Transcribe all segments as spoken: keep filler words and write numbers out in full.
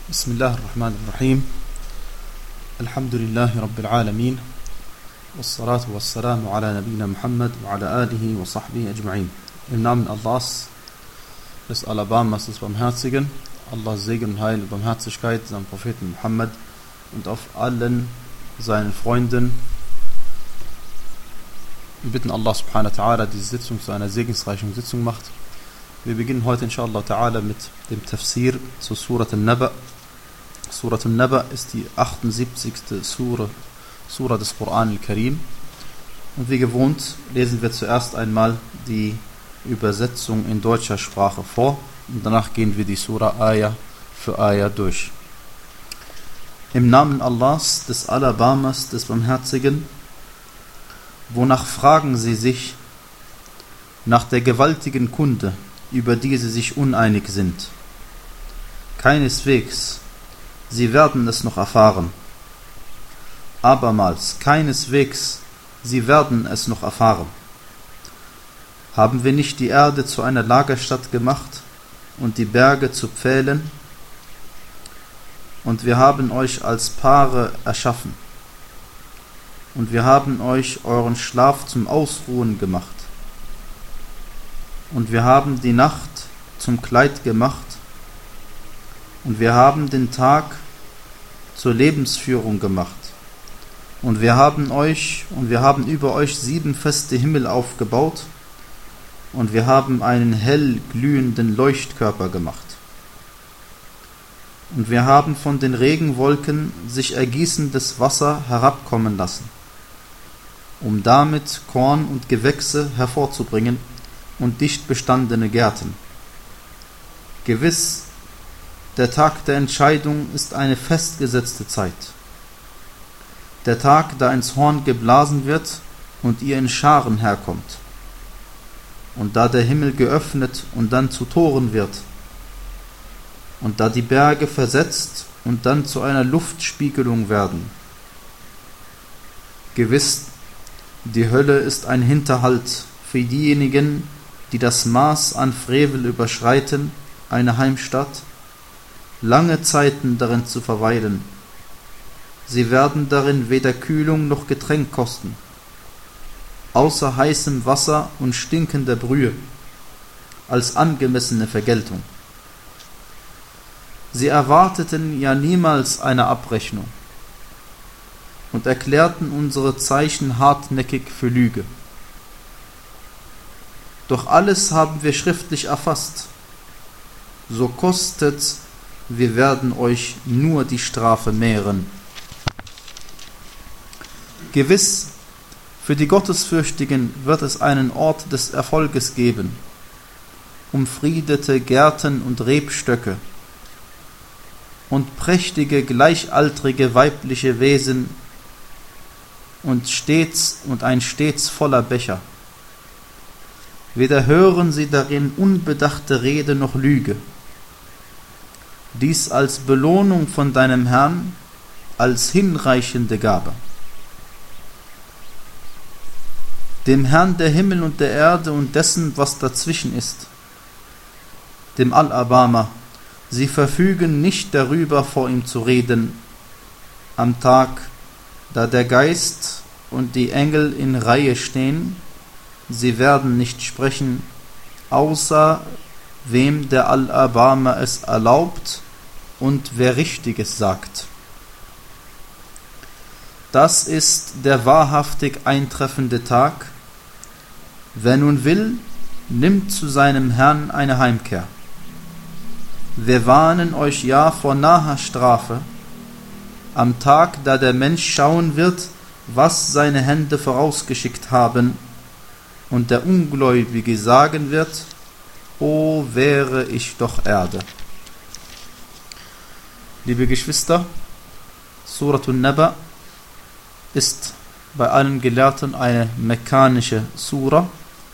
بسم الله الرحمن الرحيم الحمد لله رب العالمين والصلاة والسلام على نبينا Muhammad وعلى آله وصحبه أجمعين. Im Namen Allahs, des Alabamas, des Barmherzigen, Allahs Segen und Heil und Barmherzigkeit, seinem Propheten Muhammad und auf allen seinen Freunden. Wir bitten Allah subhanahu wa ta'ala, diese Sitzung zu einer segensreichen Sitzung macht. Wir beginnen heute inshallah ta'ala mit dem Tafsir zu Surat al-Naba. Surat al-Naba ist die achtundsiebzigste Sura, Sura des Koran al-Karim. Und wie gewohnt lesen wir zuerst einmal die Übersetzung in deutscher Sprache vor und danach gehen wir die Sura Ayah für Ayah durch. Im Namen Allahs, des Alabamas, des Barmherzigen, wonach fragen sie sich? Nach der gewaltigen Kunde, über die sie sich uneinig sind. Keineswegs, sie werden es noch erfahren. Abermals, keineswegs, sie werden es noch erfahren. Haben wir nicht die Erde zu einer Lagerstatt gemacht und die Berge zu Pfählen? Und wir haben euch als Paare erschaffen. Und wir haben euch euren Schlaf zum Ausruhen gemacht. Und wir haben die Nacht zum Kleid gemacht. Und wir haben den Tag zur Lebensführung gemacht. Und wir haben euch und wir haben über euch sieben feste Himmel aufgebaut. Und wir haben einen hell glühenden Leuchtkörper gemacht. Und wir haben von den Regenwolken sich ergießendes Wasser herabkommen lassen, um damit Korn und Gewächse hervorzubringen und dicht bestandene Gärten. Gewiss, der Tag der Entscheidung ist eine festgesetzte Zeit. Der Tag, da ins Horn geblasen wird und ihr in Scharen herkommt. Und da der Himmel geöffnet und dann zu Toren wird. Und da die Berge versetzt und dann zu einer Luftspiegelung werden. Gewiss, die Hölle ist ein Hinterhalt für diejenigen, die das Maß an Frevel überschreiten, eine Heimstatt, lange Zeiten darin zu verweilen. Sie werden darin weder Kühlung noch Getränk kosten, außer heißem Wasser und stinkender Brühe, als angemessene Vergeltung. Sie erwarteten ja niemals eine Abrechnung und erklärten unsere Zeichen hartnäckig für Lüge. Doch alles haben wir schriftlich erfasst. So kostet, wir werden euch nur die Strafe mehren. Gewiss, für die Gottesfürchtigen wird es einen Ort des Erfolges geben, umfriedete Gärten und Rebstöcke und prächtige, gleichaltrige weibliche Wesen und stets und ein stets voller Becher. Weder hören sie darin unbedachte Rede noch Lüge. Dies als Belohnung von deinem Herrn, als hinreichende Gabe. Dem Herrn der Himmel und der Erde und dessen, was dazwischen ist, dem Al-Abama, sie verfügen nicht darüber, vor ihm zu reden, am Tag, da der Geist und die Engel in Reihe stehen, sie werden nicht sprechen, außer wem der Al-Abama es erlaubt und wer Richtiges sagt. Das ist der wahrhaftig eintreffende Tag. Wer nun will, nimmt zu seinem Herrn eine Heimkehr. Wir warnen euch ja vor naher Strafe, am Tag, da der Mensch schauen wird, was seine Hände vorausgeschickt haben, und der Ungläubige sagen wird, o wäre ich doch Erde. Liebe Geschwister, Surat al-Naba ist bei allen Gelehrten eine mekkanische Sura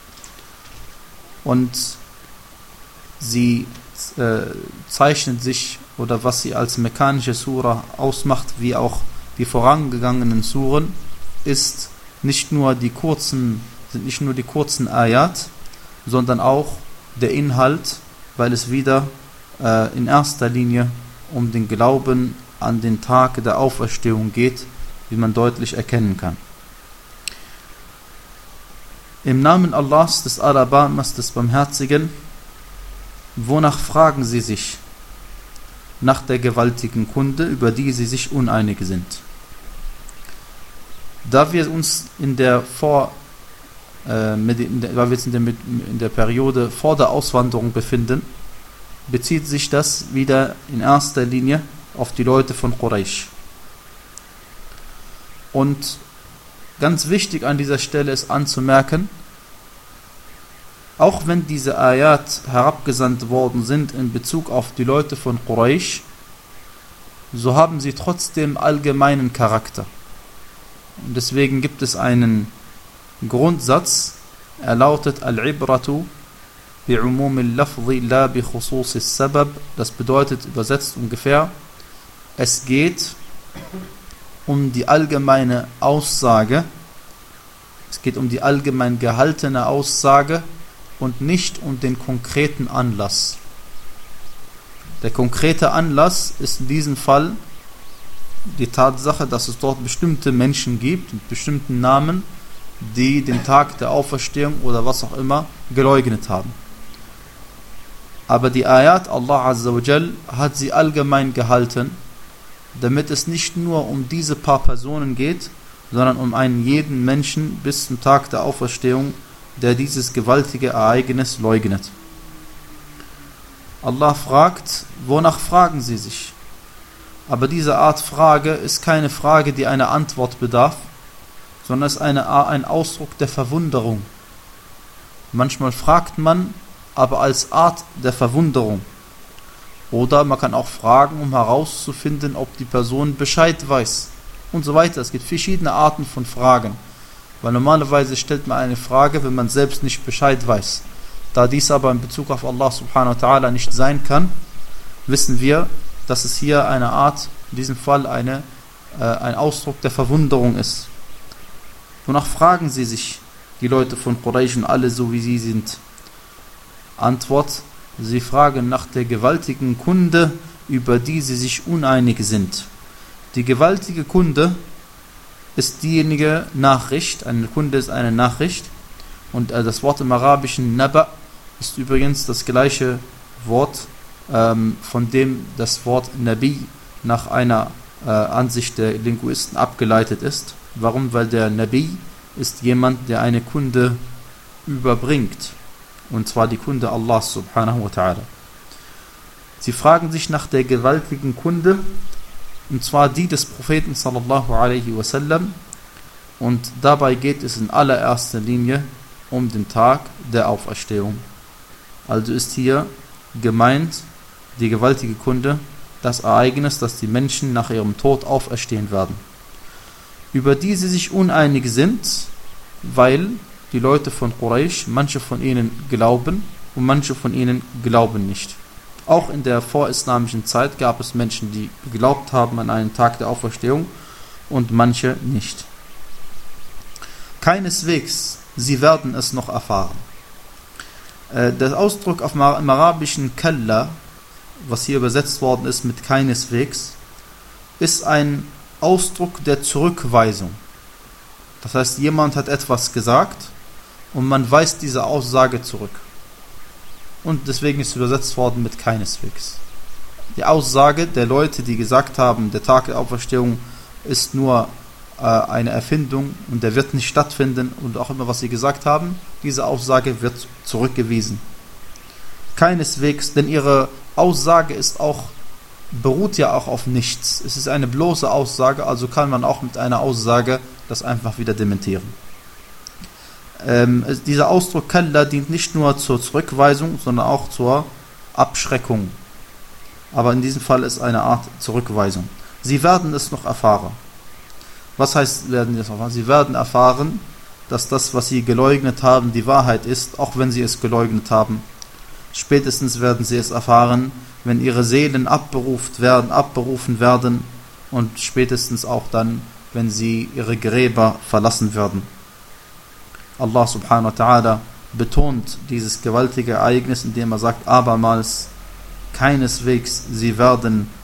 und sie äh, zeichnet sich, oder was sie als mekkanische Sura ausmacht, wie auch die vorangegangenen Suren, ist nicht nur die kurzen, sind nicht nur die kurzen Ayat, sondern auch der Inhalt, weil es wieder äh, in erster Linie um den Glauben an den Tag der Auferstehung geht, wie man deutlich erkennen kann. Im Namen Allahs, des Alabamas, des Barmherzigen, wonach fragen sie sich? Nach der gewaltigen Kunde, über die sie sich uneinig sind. Da wir uns in der Vor, äh, in der, weil wir uns in der, in der Periode vor der Auswanderung befinden, bezieht sich das wieder in erster Linie auf die Leute von Quraysh. Und ganz wichtig an dieser Stelle ist anzumerken, auch wenn diese Ayat herabgesandt worden sind in Bezug auf die Leute von Quraysh, so haben sie trotzdem allgemeinen Charakter. Und deswegen gibt es einen Grundsatz, er lautet Al-Ibratu bi'umum al-Lafzi la bi khusus al-Sabab. Das bedeutet übersetzt ungefähr, es geht um die allgemeine Aussage, es geht um die allgemein gehaltene Aussage und nicht um den konkreten Anlass. Der konkrete Anlass ist in diesem Fall die Tatsache, dass es dort bestimmte Menschen gibt, mit bestimmten Namen, die den Tag der Auferstehung oder was auch immer geleugnet haben. Aber die Ayat Allah Azza wa Jal hat sie allgemein gehalten, damit es nicht nur um diese paar Personen geht, sondern um einen jeden Menschen bis zum Tag der Auferstehung, der dieses gewaltige Ereignis leugnet. Allah fragt, wonach fragen sie sich? Aber diese Art Frage ist keine Frage, die einer Antwort bedarf, sondern ist eine, ein Ausdruck der Verwunderung. Manchmal fragt man, aber als Art der Verwunderung. Oder man kann auch fragen, um herauszufinden, ob die Person Bescheid weiß und so weiter. Es gibt verschiedene Arten von Fragen. Weil normalerweise stellt man eine Frage, wenn man selbst nicht Bescheid weiß. Da dies aber in Bezug auf Allah subhanahu wa ta'ala nicht sein kann, wissen wir, dass es hier eine Art, in diesem Fall eine, äh, ein Ausdruck der Verwunderung ist. Wonach fragen sie sich, die Leute von Quraysh, alle so wie sie sind? Antwort, sie fragen nach der gewaltigen Kunde, über die sie sich uneinig sind. Die gewaltige Kunde ist diejenige Nachricht, eine Kunde ist eine Nachricht, und äh, das Wort im Arabischen Naba ist übrigens das gleiche Wort, ähm, von dem das Wort Nabi nach einer äh, Ansicht der Linguisten abgeleitet ist. Warum? Weil der Nabi ist jemand, der eine Kunde überbringt, und zwar die Kunde Allah subhanahu wa ta'ala. Sie fragen sich nach der gewaltigen Kunde, und zwar die des Propheten sallallahu alaihi wasallam, und dabei geht es in allererster Linie um den Tag der Auferstehung. Also ist hier gemeint die gewaltige Kunde, das Ereignis, dass die Menschen nach ihrem Tod auferstehen werden, über die sie sich uneinig sind, weil die Leute von Quraysh, manche von ihnen glauben und manche von ihnen glauben nicht. Auch in der vorislamischen Zeit gab es Menschen, die geglaubt haben an einen Tag der Auferstehung und manche nicht. Keineswegs, sie werden es noch erfahren. Der Ausdruck auf im Arabischen Kalla, was hier übersetzt worden ist mit keineswegs, ist ein Ausdruck der Zurückweisung. Das heißt, jemand hat etwas gesagt und man weist diese Aussage zurück. Und deswegen ist es übersetzt worden mit keineswegs. Die Aussage der Leute, die gesagt haben, der Tag der Auferstehung ist nur äh, eine Erfindung und der wird nicht stattfinden, und auch immer, was sie gesagt haben, diese Aussage wird zurückgewiesen. Keineswegs, denn ihre Aussage ist auch, beruht ja auch auf nichts. Es ist eine bloße Aussage, also kann man auch mit einer Aussage das einfach wieder dementieren. Ähm, dieser Ausdruck Kalla dient nicht nur zur Zurückweisung, sondern auch zur Abschreckung. Aber in diesem Fall ist eine Art Zurückweisung. Sie werden es noch erfahren. Was heißt, werden sie es erfahren? Sie werden erfahren, dass das, was sie geleugnet haben, die Wahrheit ist, auch wenn sie es geleugnet haben. Spätestens werden sie es erfahren, wenn ihre Seelen abberufen werden, abberufen werden, und spätestens auch dann, wenn sie ihre Gräber verlassen werden. Allah subhanahu wa ta'ala betont dieses gewaltige Ereignis, indem er sagt abermals, keineswegs, sie werden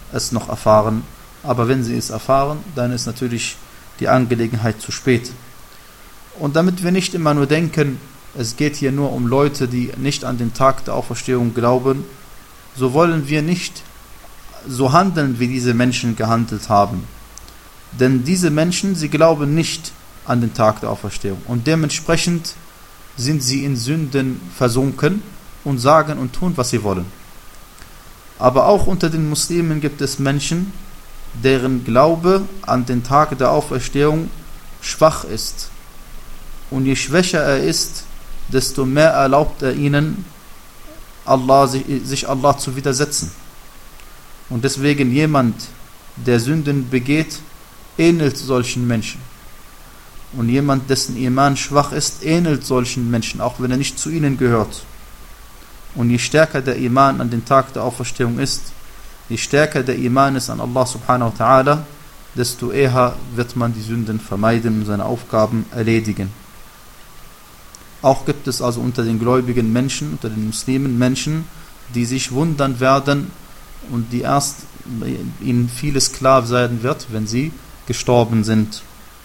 es noch erfahren. Aber wenn sie es erfahren, dann ist natürlich die Angelegenheit zu spät. Und damit wir nicht immer nur denken, es geht hier nur um Leute, die nicht an den Tag der Auferstehung glauben, so wollen wir nicht so handeln, wie diese Menschen gehandelt haben. Denn diese Menschen, sie glauben nicht an den Tag der Auferstehung. Und dementsprechend sind sie in Sünden versunken und sagen und tun, was sie wollen. Aber auch unter den Muslimen gibt es Menschen, deren Glaube an den Tag der Auferstehung schwach ist. Und je schwächer er ist, desto mehr erlaubt er ihnen, Allah, sich Allah zu widersetzen. Und deswegen jemand, der Sünden begeht, ähnelt solchen Menschen. Und jemand, dessen Iman schwach ist, ähnelt solchen Menschen, auch wenn er nicht zu ihnen gehört. Und je stärker der Iman an den Tag der Auferstehung ist, je stärker der Iman ist an Allah subhanahu wa ta'ala, desto eher wird man die Sünden vermeiden und seine Aufgaben erledigen. Auch gibt es also unter den gläubigen Menschen, unter den Muslimen Menschen, die sich wundern werden und die erst ihnen vieles klar sein wird, wenn sie gestorben sind.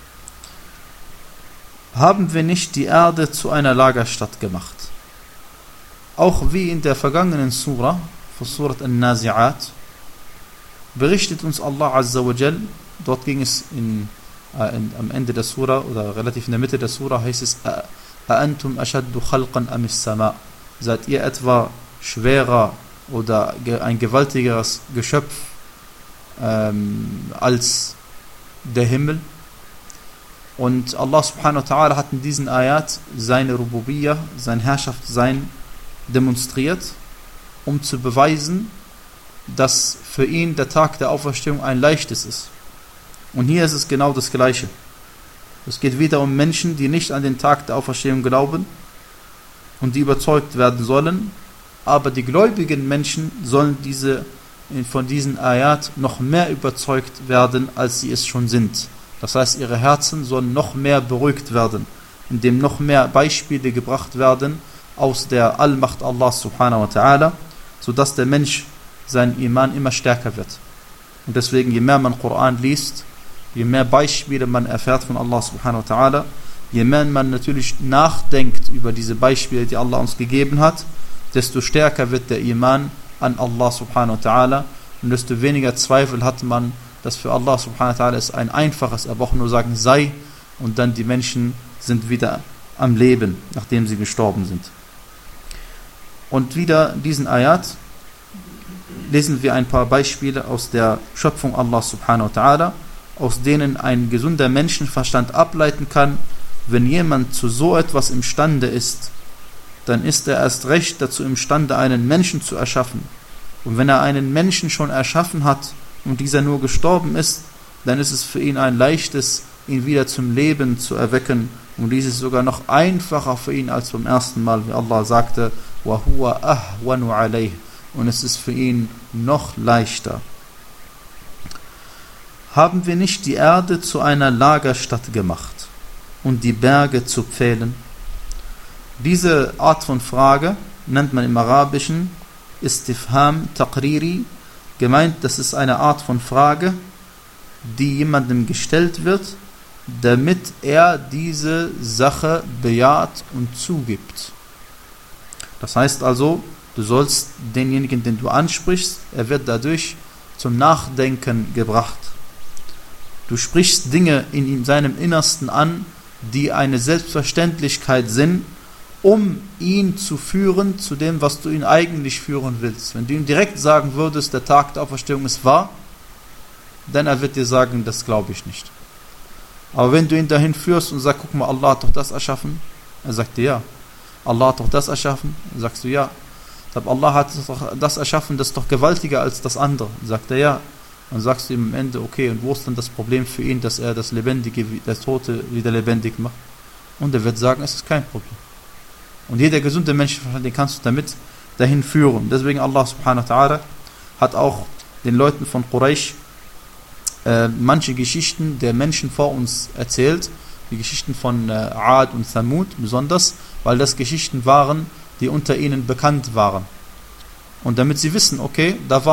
Haben wir nicht die Erde zu einer Lagerstatt gemacht? Auch wie in der vergangenen Surah, von Surat An-Nazi'at, berichtet uns Allah Azza wa Jal, dort ging es in, äh, in, am Ende der Surah oder relativ in der Mitte der Surah, heißt es أَأَنْتُمْ أَشَدُّ خَلْقًا أَمِ السَّمَاءِ, seid ihr etwa schwerer oder ein gewaltigeres Geschöpf ähm, als der Himmel? Und Allah subhanahu wa ta'ala hat in diesen Ayat seine Rububiyyah, sein Herrschaftssein demonstriert, um zu beweisen, dass für ihn der Tag der Auferstehung ein leichtes ist. Und hier ist es genau das Gleiche. Es geht wieder um Menschen, die nicht an den Tag der Auferstehung glauben und die überzeugt werden sollen, aber die gläubigen Menschen sollen diese, von diesen Ayat noch mehr überzeugt werden, als sie es schon sind. Das heißt, ihre Herzen sollen noch mehr beruhigt werden, indem noch mehr Beispiele gebracht werden aus der Allmacht Allah subhanahu wa ta'ala, sodass der Mensch sein Iman immer stärker wird. Und deswegen, je mehr man Koran liest, je mehr Beispiele man erfährt von Allah subhanahu wa ta'ala, je mehr man natürlich nachdenkt über diese Beispiele, die Allah uns gegeben hat, desto stärker wird der Iman an Allah subhanahu wa ta'ala und desto weniger Zweifel hat man, dass für Allah subhanahu wa ta'ala es ein einfaches, aber auch nur sagen sei, und dann die Menschen sind wieder am Leben, nachdem sie gestorben sind. Und wieder diesen Ayat lesen wir ein paar Beispiele aus der Schöpfung Allah subhanahu wa ta'ala, aus denen ein gesunder Menschenverstand ableiten kann, wenn jemand zu so etwas imstande ist, dann ist er erst recht dazu imstande, einen Menschen zu erschaffen. Und wenn er einen Menschen schon erschaffen hat und dieser nur gestorben ist, dann ist es für ihn ein leichtes, ihn wieder zum Leben zu erwecken. Und dies ist sogar noch einfacher für ihn als beim ersten Mal, wie Allah sagte, وَهُوَ أَهْوَنُ عَلَيْهِ, und es ist für ihn noch leichter. Haben wir nicht die Erde zu einer Lagerstatt gemacht und die Berge zu Pfählen? Diese Art von Frage nennt man im Arabischen Istifham Taqriri. Gemeint, das ist eine Art von Frage, die jemandem gestellt wird, damit er diese Sache bejaht und zugibt. Das heißt also, du sollst denjenigen, den du ansprichst, er wird dadurch zum Nachdenken gebracht. Du sprichst Dinge in seinem Innersten an, die eine Selbstverständlichkeit sind, um ihn zu führen zu dem, was du ihn eigentlich führen willst. Wenn du ihm direkt sagen würdest, der Tag der Auferstehung ist wahr, dann er wird dir sagen, das glaube ich nicht. Aber wenn du ihn dahin führst und sagst, guck mal, Allah hat doch das erschaffen, er sagt dir ja. Allah hat doch das erschaffen, dann sagst du ja. Aber Allah hat doch das erschaffen, das ist doch gewaltiger als das andere, dann sagt er ja. Dann sagst du ihm am Ende, okay, und wo ist dann das Problem für ihn, dass er das Lebendige, das Tote wieder lebendig macht? Und er wird sagen, es ist kein Problem. Und jeder gesunde Menschenverstand, den kannst du damit dahin führen. Deswegen Allah subhanahu wa ta'ala hat auch den Leuten von Quraysh äh, manche Geschichten der Menschen vor uns erzählt, die Geschichten von äh, Ad und Thamud besonders, weil das Geschichten waren, die unter ihnen bekannt waren. Und damit sie wissen, okay, da war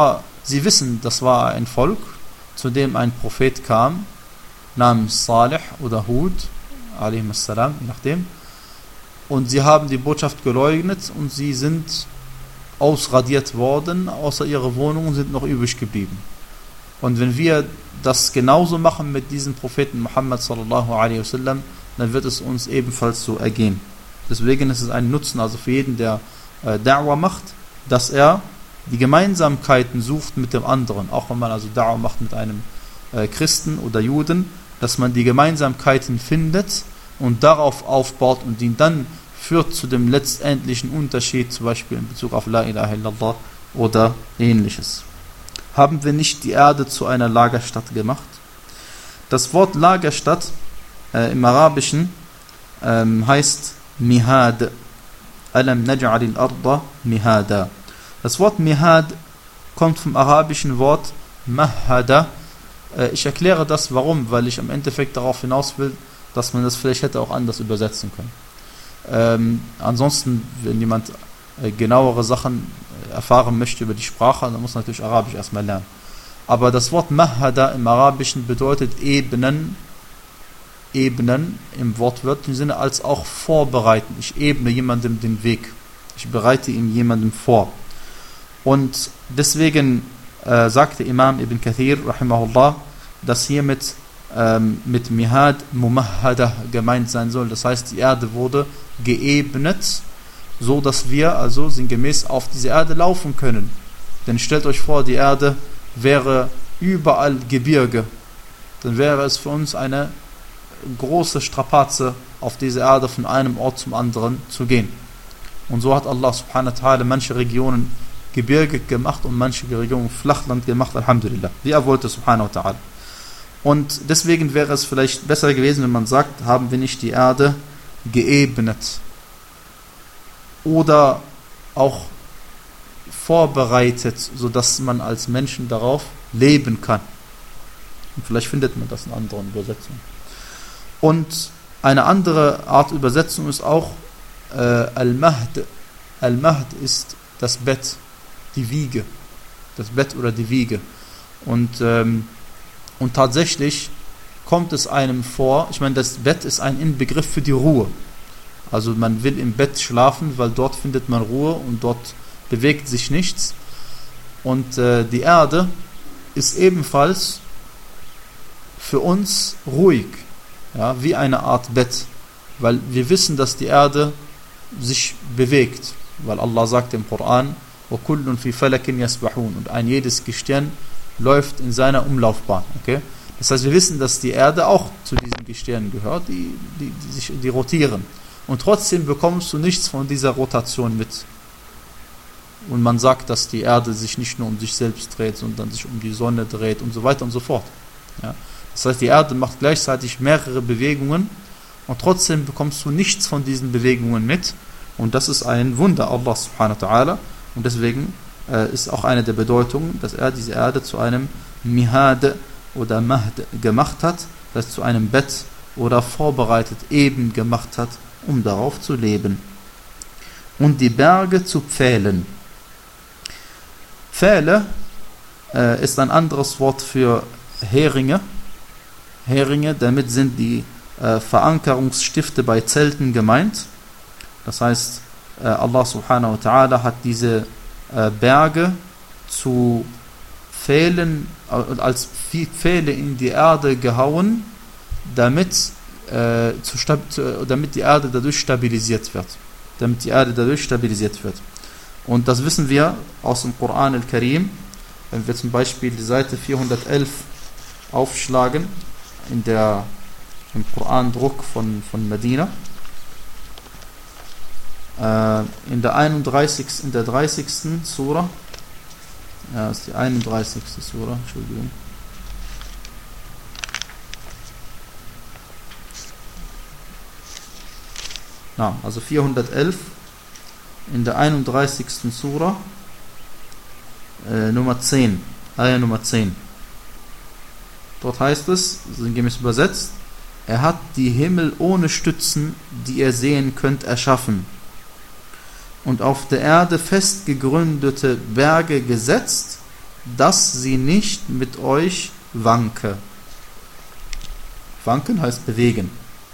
Sie wissen, das war ein Volk, zu dem ein Prophet kam, namens Salih oder Hud, alaihi salam, je nachdem. Und sie haben die Botschaft geleugnet und sie sind ausradiert worden, außer ihre Wohnungen sind noch übrig geblieben. Und wenn wir das genauso machen mit diesem Propheten Muhammad sallallahu alaihi wasallam, dann wird es uns ebenfalls so ergehen. Deswegen ist es ein Nutzen, also für jeden, der äh, Da'wah macht, dass er die Gemeinsamkeiten sucht mit dem anderen, auch wenn man also Da'wah macht mit einem äh, Christen oder Juden, dass man die Gemeinsamkeiten findet und darauf aufbaut und ihn dann führt zu dem letztendlichen Unterschied, zum Beispiel in Bezug auf La ilaha illallah oder ähnliches. Haben wir nicht die Erde zu einer Lagerstadt gemacht? Das Wort Lagerstadt äh, im Arabischen ähm, heißt Mihad. Alam naj'alil arda mihada. Das Wort Mihad kommt vom arabischen Wort Mahada. Äh, ich erkläre das, warum, weil ich am Endeffekt darauf hinaus will, dass man das vielleicht hätte auch anders übersetzen können. Ähm, ansonsten, wenn jemand äh, genauere Sachen äh, erfahren möchte über die Sprache, dann muss man natürlich Arabisch erstmal lernen. Aber das Wort Mahada im Arabischen bedeutet Ebenen, Ebenen im wortwörtlichen Sinne, als auch vorbereiten. Ich ebne jemandem den Weg. Ich bereite ihm jemandem vor. Und deswegen äh, sagte Imam Ibn Kathir, rahimahullah, dass hiermit ähm, mit Mihad Mumahada gemeint sein soll. Das heißt, die Erde wurde geebnet, so dass wir also sinngemäß auf diese Erde laufen können. Denn stellt euch vor, die Erde wäre überall Gebirge. Dann wäre es für uns eine große Strapaze, auf diese Erde von einem Ort zum anderen zu gehen. Und so hat Allah subhanahu wa ta'ala manche Regionen Gebirge gemacht und manche Regionen Flachland gemacht, alhamdulillah, wie er wollte, subhanahu wa ta'ala. Und deswegen wäre es vielleicht besser gewesen, wenn man sagt, haben wir nicht die Erde geebnet oder auch vorbereitet, sodass man als Menschen darauf leben kann. Und vielleicht findet man das in anderen Übersetzungen. Und eine andere Art Übersetzung ist auch äh, Al-Mahd. Al-Mahd ist das Bett, die Wiege. Das Bett oder die Wiege. Und, ähm, und tatsächlich kommt es einem vor, ich meine, das Bett ist ein Inbegriff für die Ruhe. Also man will im Bett schlafen, weil dort findet man Ruhe und dort bewegt sich nichts. Und äh, die Erde ist ebenfalls für uns ruhig. Ja, wie eine Art Bett, weil wir wissen, dass die Erde sich bewegt, weil Allah sagt im Koran, وَكُلٌّ فِي فَلَكٍ يَسْبَحُونَ, und ein jedes Gestirn läuft in seiner Umlaufbahn. Okay? Das heißt, wir wissen, dass die Erde auch zu diesen Gestirnen gehört, die, die, die, sich, die rotieren. Und trotzdem bekommst du nichts von dieser Rotation mit. Und man sagt, dass die Erde sich nicht nur um sich selbst dreht, sondern sich um die Sonne dreht und so weiter und so fort. Ja? Das heißt, die Erde macht gleichzeitig mehrere Bewegungen und trotzdem bekommst du nichts von diesen Bewegungen mit. Und das ist ein Wunder Allah subhanahu wa ta'ala. Und deswegen äh, ist auch eine der Bedeutungen, dass er diese Erde zu einem Mihad oder Mahd gemacht hat, das heißt zu einem Bett oder vorbereitet eben gemacht hat, um darauf zu leben. Und die Berge zu Pfählen. Pfähle äh, ist ein anderes Wort für Heringe. Heringe, damit sind die äh, Verankerungsstifte bei Zelten gemeint. Das heißt, äh, Allah subhanahu wa ta'ala hat diese äh, Berge zu Pfählen, äh, als Pfähle in die Erde gehauen, damit, äh, zu stab- damit die Erde dadurch stabilisiert wird. Damit die Erde dadurch stabilisiert wird. Und das wissen wir aus dem Koran al-Karim, wenn wir zum Beispiel die Seite vierhundertelf aufschlagen, in der im Koran-Druck von, von Medina, äh, in der einunddreißigsten in der dreißigsten Sura, ja, das ist die einunddreißigste Sura, Entschuldigung. Na, also vierhundertelf in der einunddreißigsten Sura, äh, Nummer zehn, Ayah Nummer zehn. Dort heißt es, sinngemäß übersetzt, er hat die Himmel ohne Stützen, die ihr sehen könnt, erschaffen und auf der Erde fest gegründete Berge gesetzt, dass sie nicht mit euch wanke. Wanken heißt bewegen.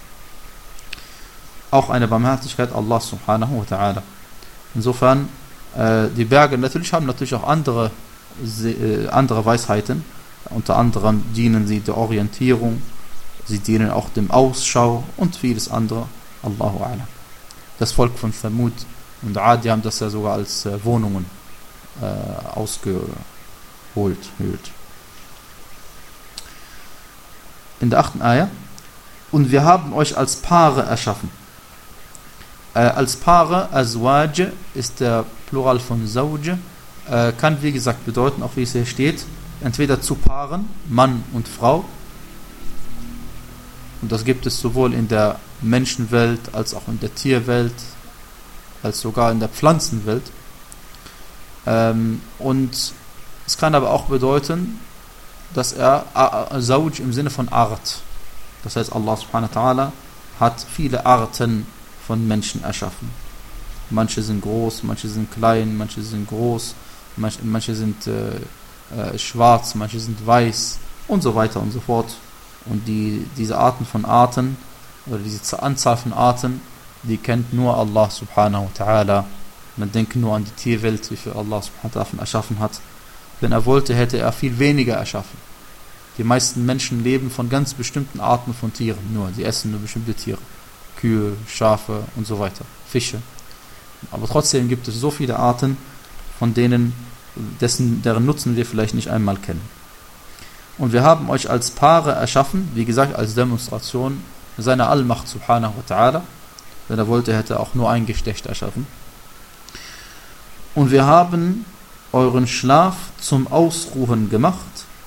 Auch eine Barmherzigkeit Allah subhanahu wa ta'ala. Insofern, äh, die Berge natürlich haben natürlich auch andere, äh, andere Weisheiten. Unter anderem dienen sie der Orientierung, sie dienen auch dem Ausschau und vieles andere. Allahu a'lam. Das Volk von Thamud und Adi haben das ja sogar als äh, Wohnungen äh, ausgeholt. Höhlt. In der achten Ayah. Und wir haben euch als Paare erschaffen. Äh, als Paare, Azwaj ist der Plural von Zawj, äh, kann wie gesagt bedeuten, auch wie es hier steht, entweder zu Paaren, Mann und Frau. Und das gibt es sowohl in der Menschenwelt, als auch in der Tierwelt, als sogar in der Pflanzenwelt. Ähm, und es kann aber auch bedeuten, dass er Zawj im Sinne von Art. Das heißt, Allah subhanahu wa ta'ala hat viele Arten von Menschen erschaffen. Manche sind groß, manche sind klein, manche sind groß, manche, manche sind äh, äh, schwarz, manche sind weiß und so weiter und so fort. Und die, diese Arten von Arten, oder diese Anzahl von Arten, die kennt nur Allah subhanahu wa ta'ala. Man denkt nur an die Tierwelt, wie viel Allah subhanahu wa ta'ala erschaffen hat. Wenn er wollte, hätte er viel weniger erschaffen. Die meisten Menschen leben von ganz bestimmten Arten von Tieren, nur, sie essen nur bestimmte Tiere. Kühe, Schafe und so weiter, Fische. Aber trotzdem gibt es so viele Arten, von denen, dessen, deren Nutzen wir vielleicht nicht einmal kennen. Und wir haben euch als Paare erschaffen, wie gesagt, als Demonstration seiner Allmacht subhanahu wa ta'ala. Wenn er wollte, hätte er auch nur ein Geschlecht erschaffen. Und wir haben euren Schlaf zum Ausruhen gemacht.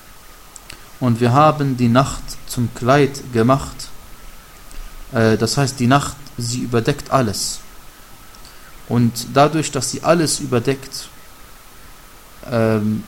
Und wir haben die Nacht zum Kleid gemacht. Äh, das heißt, die Nacht, sie überdeckt alles. Und dadurch, dass sie alles überdeckt, ähm,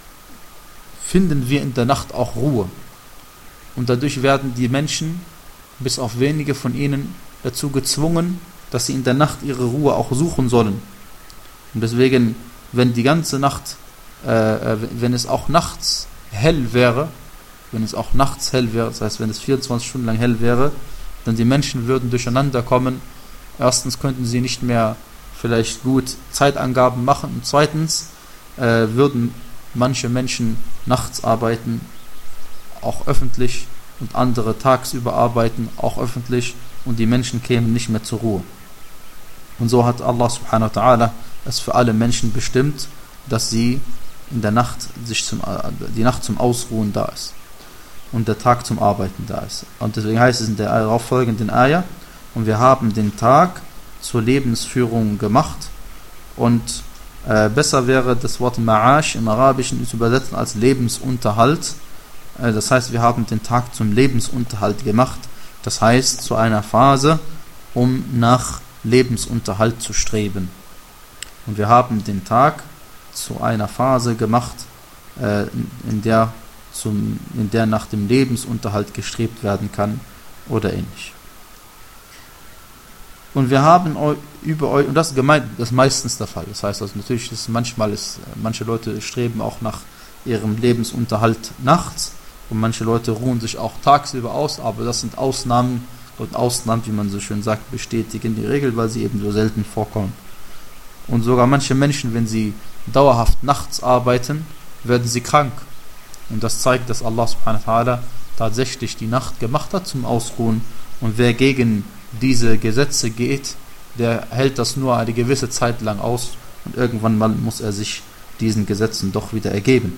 finden wir in der Nacht auch Ruhe. Und dadurch werden die Menschen, bis auf wenige von ihnen, dazu gezwungen, dass sie in der Nacht ihre Ruhe auch suchen sollen. Und deswegen, wenn die ganze Nacht, äh, wenn es auch nachts hell wäre, wenn es auch nachts hell wäre, das heißt, wenn es vierundzwanzig Stunden lang hell wäre, dann die Menschen würden durcheinander kommen. Erstens könnten sie nicht mehr vielleicht gut Zeitangaben machen und zweitens äh, würden manche Menschen nachts arbeiten, auch öffentlich, und andere tagsüber arbeiten, auch öffentlich, und die Menschen kämen nicht mehr zur Ruhe. Und so hat Allah subhanahu wa ta'ala es für alle Menschen bestimmt, dass sie in der Nacht sich zum, die Nacht zum Ausruhen da ist und der Tag zum Arbeiten da ist. Und deswegen heißt es in der darauffolgenden Ayah, und wir haben den Tag zur Lebensführung gemacht. Und äh, besser wäre das Wort Ma'ash im Arabischen zu übersetzen als Lebensunterhalt. Äh, das heißt, wir haben den Tag zum Lebensunterhalt gemacht. Das heißt, zu einer Phase, um nach Lebensunterhalt zu streben. Und wir haben den Tag zu einer Phase gemacht, äh, in der Zum, in der nach dem Lebensunterhalt gestrebt werden kann oder ähnlich. Und wir haben eu, über euch, und das ist gemeint, das ist meistens der Fall. Das heißt, also natürlich ist manchmal ist, manche Leute streben auch nach ihrem Lebensunterhalt nachts und manche Leute ruhen sich auch tagsüber aus, aber das sind Ausnahmen, und Ausnahmen, wie man so schön sagt, bestätigen die Regel, weil sie eben so selten vorkommen. Und sogar manche Menschen, wenn sie dauerhaft nachts arbeiten, werden sie krank. Und das zeigt, dass Allah subhanahu wa ta'ala tatsächlich die Nacht gemacht hat zum Ausruhen. Und wer gegen diese Gesetze geht, der hält das nur eine gewisse Zeit lang aus. Und irgendwann mal muss er sich diesen Gesetzen doch wieder ergeben.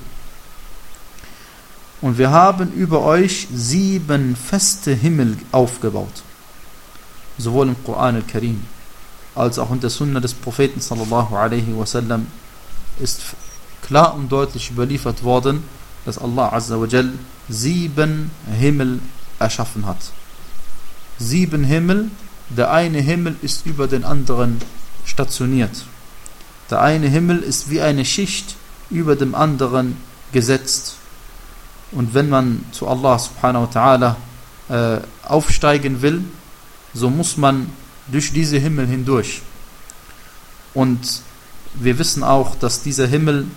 Und wir haben über euch sieben feste Himmel aufgebaut. Sowohl im Koran al-Karim als auch in der Sunna des Propheten sallallahu alaihi wasallam ist klar und deutlich überliefert worden, dass Allah Azza wa Jal sieben Himmel erschaffen hat. Sieben Himmel, der eine Himmel ist über den anderen stationiert. Der eine Himmel ist wie eine Schicht über dem anderen gesetzt. Und wenn man zu Allah subhanahu wa ta'ala äh, aufsteigen will, so muss man durch diese Himmel hindurch. Und wir wissen auch, dass dieser Himmel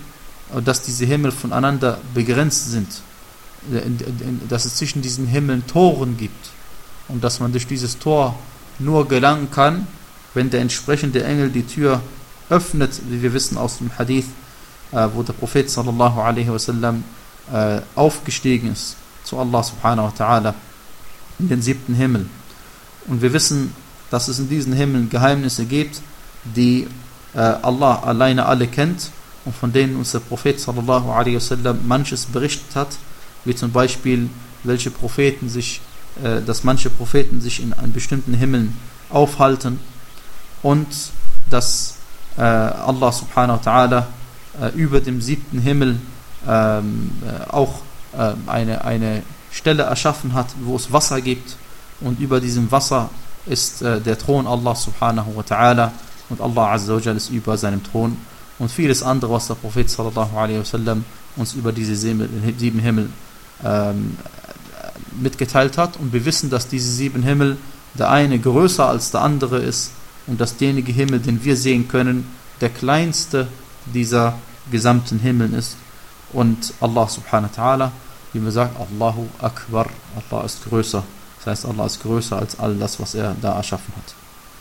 dass diese Himmel voneinander begrenzt sind, dass es zwischen diesen Himmeln Toren gibt und dass man durch dieses Tor nur gelangen kann, wenn der entsprechende Engel die Tür öffnet, wie wir wissen aus dem Hadith, wo der Prophet sallallahu alaihi wasallam aufgestiegen ist zu Allah subhanahu wa ta'ala in den siebten Himmel. Und wir wissen, dass es in diesen Himmeln Geheimnisse gibt, die Allah alleine alle kennt und von denen uns der Prophet sallallahu alaihi wasallam manches berichtet hat, wie zum Beispiel, welche Propheten sich, äh, dass manche Propheten sich in, in bestimmten Himmeln aufhalten und dass äh, Allah subhanahu wa ta'ala äh, über dem siebten Himmel ähm, äh, auch äh, eine, eine Stelle erschaffen hat, wo es Wasser gibt und über diesem Wasser ist äh, der Thron Allah subhanahu wa ta'ala und Allah azza wa jalla ist über seinem Thron und vieles andere, was der Prophet sallallahu alaihi wasallam uns über diese sieben Himmel ähm, mitgeteilt hat. Und wir wissen, dass diese sieben Himmel der eine größer als der andere ist und dass derjenige Himmel, den wir sehen können, der kleinste dieser gesamten Himmeln ist. Und Allah subhanahu wa ta'ala, wie wir sagen, Allahu Akbar, Allah ist größer. Das heißt, Allah ist größer als all das, was er da erschaffen hat.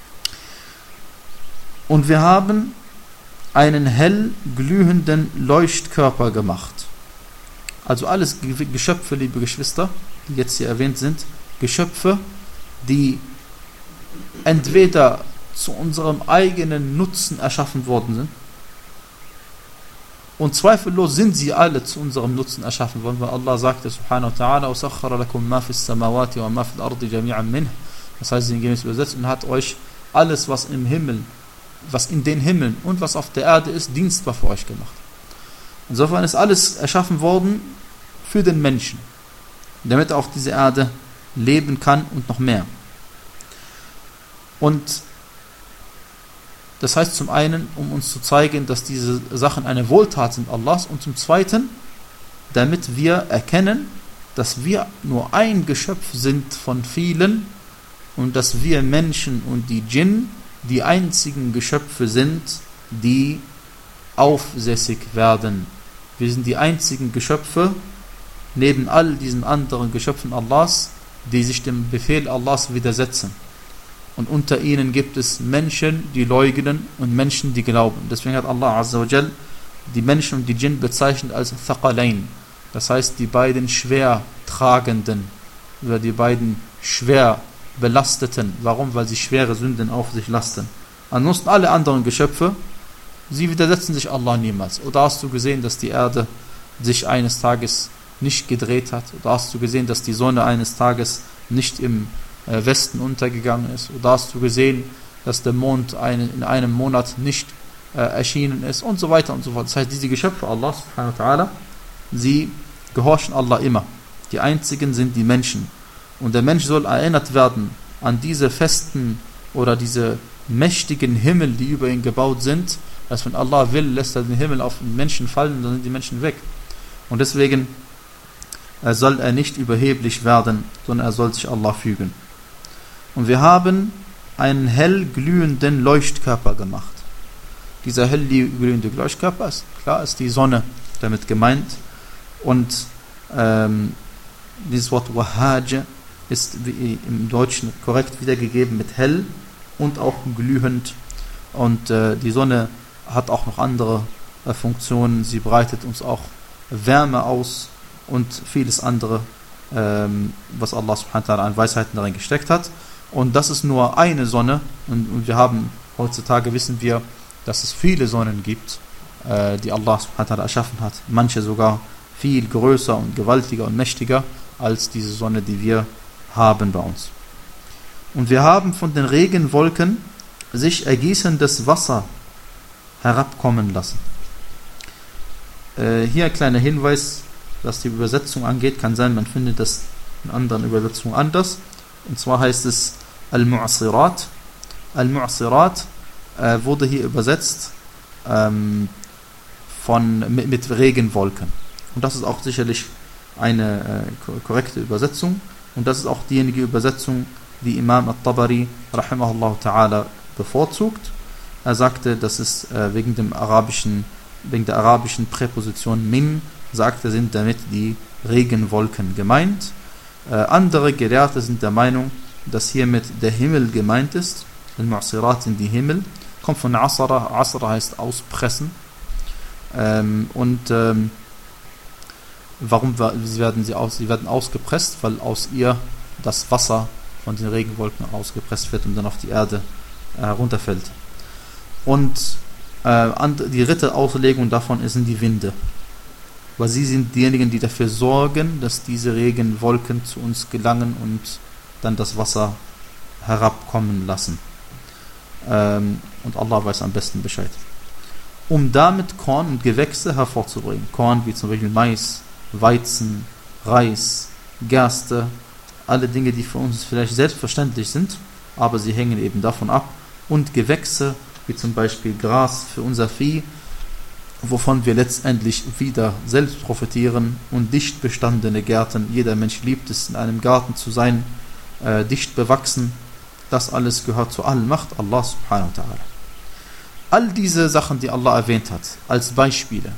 Und wir haben einen hell glühenden Leuchtkörper gemacht. Also alles Geschöpfe, liebe Geschwister, die jetzt hier erwähnt sind, Geschöpfe, die entweder zu unserem eigenen Nutzen erschaffen worden sind, und zweifellos sind sie alle zu unserem Nutzen erschaffen worden, weil Allah sagte, subhanahu wa ta'ala, وَسَخَّرَ لَكُمْ مَا فِي السَّمَاوَاتِ وَمَا فِي الْأَرْضِ جَمِيعًا مِنْهُ. Das heißt, in gemäß übersetzt, und hat euch alles, was im Himmel, was in den Himmeln und was auf der Erde ist, dienstbar für euch gemacht. Insofern ist alles erschaffen worden für den Menschen, damit er auf dieser Erde leben kann und noch mehr. Und das heißt zum einen, um uns zu zeigen, dass diese Sachen eine Wohltat sind Allahs, und zum zweiten, damit wir erkennen, dass wir nur ein Geschöpf sind von vielen und dass wir Menschen und die Djinn die einzigen Geschöpfe sind, die aufsässig werden. Wir sind die einzigen Geschöpfe, neben all diesen anderen Geschöpfen Allahs, die sich dem Befehl Allahs widersetzen. Und unter ihnen gibt es Menschen, die leugnen und Menschen, die glauben. Deswegen hat Allah azza wa jal die Menschen und die Djinn bezeichnet als Thaqalain. Das heißt, die beiden schwer tragenden oder die beiden schwer belasteten. Warum? Weil sie schwere Sünden auf sich lasten. Ansonsten alle anderen Geschöpfe, sie widersetzen sich Allah niemals. Oder hast du gesehen, dass die Erde sich eines Tages nicht gedreht hat? Oder hast du gesehen, dass die Sonne eines Tages nicht im äh, Westen untergegangen ist? Oder hast du gesehen, dass der Mond eine, in einem Monat nicht äh, erschienen ist? Und so weiter und so fort. Das heißt, diese Geschöpfe Allah subhanahu wa ta'ala, sie gehorchen Allah immer. Die einzigen sind die Menschen. Und der Mensch soll erinnert werden an diese festen oder diese mächtigen Himmel, die über ihn gebaut sind, dass wenn Allah will, lässt er den Himmel auf den Menschen fallen, dann sind die Menschen weg. Und deswegen soll er nicht überheblich werden, sondern er soll sich Allah fügen. Und wir haben einen hell glühenden Leuchtkörper gemacht. Dieser hell glühende Leuchtkörper ist, klar, ist die Sonne damit gemeint. Und ähm, dieses Wort Wahaj ist wie im Deutschen korrekt wiedergegeben mit hell und auch glühend. Und äh, die Sonne hat auch noch andere äh, Funktionen. Sie breitet uns auch Wärme aus und vieles andere, ähm, was Allah subhanahu wa ta'ala an Weisheiten darin gesteckt hat. Und das ist nur eine Sonne. Und, und wir haben, heutzutage wissen wir, dass es viele Sonnen gibt, äh, die Allah subhanahu wa ta'ala erschaffen hat. Manche sogar viel größer und gewaltiger und mächtiger als diese Sonne, die wir haben bei uns. Und wir haben von den Regenwolken sich ergießendes Wasser herabkommen lassen. Äh, hier ein kleiner Hinweis, was die Übersetzung angeht. Kann sein, man findet das in anderen Übersetzungen anders. Und zwar heißt es Al-Mu'asirat. Al-Mu'asirat äh, wurde hier übersetzt ähm, von, mit, mit Regenwolken. Und das ist auch sicherlich eine äh, korrekte Übersetzung. Und das ist auch diejenige Übersetzung, die Imam al-Tabari rahimahullah ta'ala bevorzugt. Er sagte, das ist äh, wegen dem arabischen wegen der arabischen Präposition min, sagte, sind damit die Regenwolken gemeint. Äh, andere Gelehrte sind der Meinung, dass hiermit der Himmel gemeint ist. Al-Mu'sirat sind die Himmel. Kommt von Asara. Asara heißt auspressen. Ähm, und ähm, warum werden sie, aus, sie werden ausgepresst? Weil aus ihr das Wasser von den Regenwolken ausgepresst wird und dann auf die Erde äh, runterfällt. Und äh, die dritte Auslegung davon sind die Winde. Weil sie sind diejenigen, die dafür sorgen, dass diese Regenwolken zu uns gelangen und dann das Wasser herabkommen lassen. Ähm, und Allah weiß am besten Bescheid. Um damit Korn und Gewächse hervorzubringen. Korn wie zum Beispiel Mais, Weizen, Reis, Gerste, alle Dinge, die für uns vielleicht selbstverständlich sind, aber sie hängen eben davon ab. Und Gewächse wie zum Beispiel Gras für unser Vieh, wovon wir letztendlich wieder selbst profitieren, und dicht bestandene Gärten. Jeder Mensch liebt es, in einem Garten zu sein, äh, dicht bewachsen. Das alles gehört zur Allmacht Allah subhanahu wa ta'ala. All diese Sachen, die Allah erwähnt hat, als Beispiele.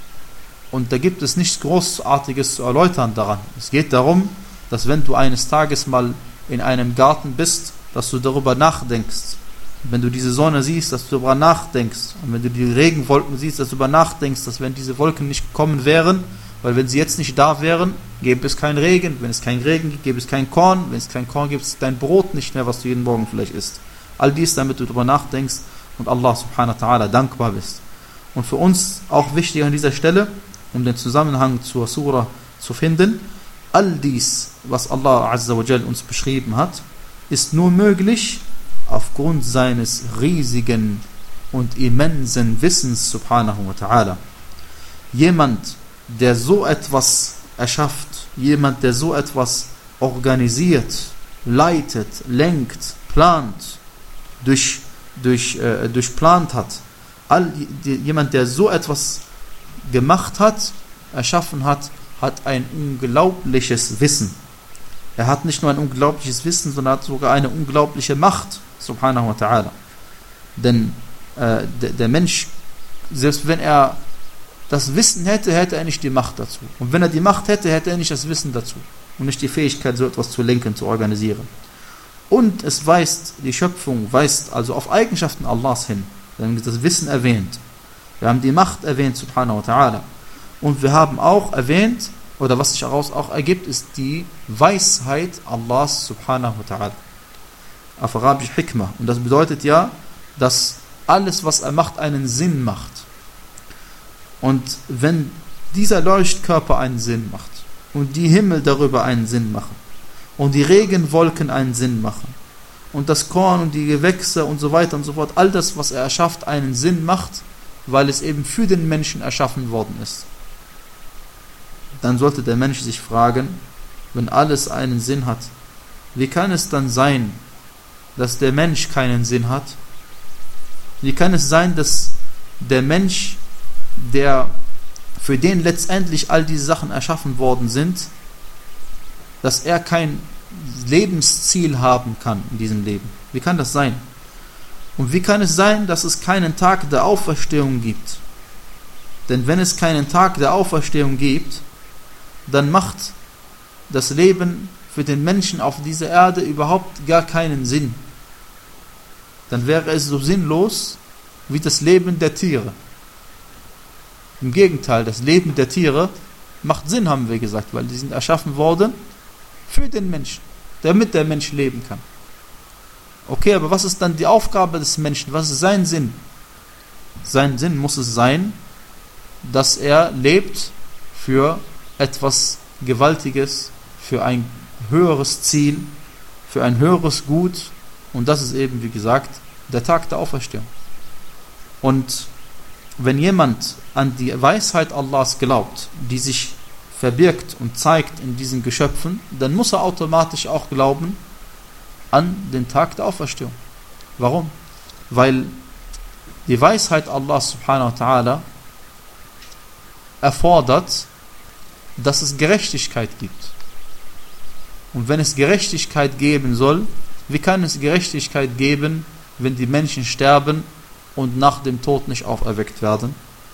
Und da gibt es nichts Großartiges zu erläutern daran. Es geht darum, dass wenn du eines Tages mal in einem Garten bist, dass du darüber nachdenkst. Wenn du diese Sonne siehst, dass du darüber nachdenkst. Und wenn du die Regenwolken siehst, dass du darüber nachdenkst, dass wenn diese Wolken nicht gekommen wären, weil wenn sie jetzt nicht da wären, gäbe es keinen Regen. Wenn es keinen Regen gibt, gäbe es kein Korn. Wenn es kein Korn gibt, ist dein Brot nicht mehr, was du jeden Morgen vielleicht isst. All dies, damit du darüber nachdenkst und Allah subhanahu wa ta'ala dankbar bist. Und für uns auch wichtig an dieser Stelle, um den Zusammenhang zur Surah zu finden, all dies, was Allah azza wa jal uns beschrieben hat, ist nur möglich aufgrund seines riesigen und immensen Wissens subhanahu wa ta'ala. Jemand, der so etwas erschafft, jemand, der so etwas organisiert, leitet, lenkt, plant, durch, durch, äh, durchplant hat, all, die, jemand, der so etwas gemacht hat, erschaffen hat, hat ein unglaubliches Wissen. Er hat nicht nur ein unglaubliches Wissen, sondern hat sogar eine unglaubliche Macht, subhanahu wa ta'ala. Denn äh, der, der Mensch, selbst wenn er das Wissen hätte, hätte er nicht die Macht dazu. Und wenn er die Macht hätte, hätte er nicht das Wissen dazu. Und nicht die Fähigkeit, so etwas zu lenken, zu organisieren. Und es weist, die Schöpfung weist also auf Eigenschaften Allahs hin. Wir haben das Wissen erwähnt. Wir haben die Macht erwähnt, subhanahu wa ta'ala. Und wir haben auch erwähnt, oder was sich daraus auch ergibt, ist die Weisheit Allahs, subhanahu wa ta'ala. Auf Arabisch Hikmah. Und das bedeutet ja, dass alles, was er macht, einen Sinn macht. Und wenn dieser Leuchtkörper einen Sinn macht und die Himmel darüber einen Sinn machen und die Regenwolken einen Sinn machen und das Korn und die Gewächse und so weiter und so fort, all das, was er erschafft, einen Sinn macht, weil es eben für den Menschen erschaffen worden ist, dann sollte der Mensch sich fragen, wenn alles einen Sinn hat, wie kann es dann sein, dass der Mensch keinen Sinn hat? Wie kann es sein, dass der Mensch, der für den letztendlich all diese Sachen erschaffen worden sind, dass er kein Lebensziel haben kann in diesem Leben? Wie kann das sein? Und wie kann es sein, dass es keinen Tag der Auferstehung gibt? Denn wenn es keinen Tag der Auferstehung gibt, dann macht das Leben für den Menschen auf dieser Erde überhaupt gar keinen Sinn. Dann wäre es so sinnlos wie das Leben der Tiere. Im Gegenteil, das Leben der Tiere macht Sinn, haben wir gesagt, weil die sind erschaffen worden für den Menschen, damit der Mensch leben kann. Okay, aber was ist dann die Aufgabe des Menschen? Was ist sein Sinn? Sein Sinn muss es sein, dass er lebt für etwas Gewaltiges, für ein höheres Ziel, für ein höheres Gut, und das ist eben, wie gesagt, der Tag der Auferstehung. Und wenn jemand an die Weisheit Allahs glaubt, die sich verbirgt und zeigt in diesen Geschöpfen, dann muss er automatisch auch glauben an den Tag der Auferstehung. Warum? Weil die Weisheit Allahs subhanahu wa ta'ala erfordert, dass es Gerechtigkeit gibt. Und wenn es Gerechtigkeit geben soll, wie kann es Gerechtigkeit geben, wenn die Menschen sterben und nach dem Tod nicht auferweckt werden?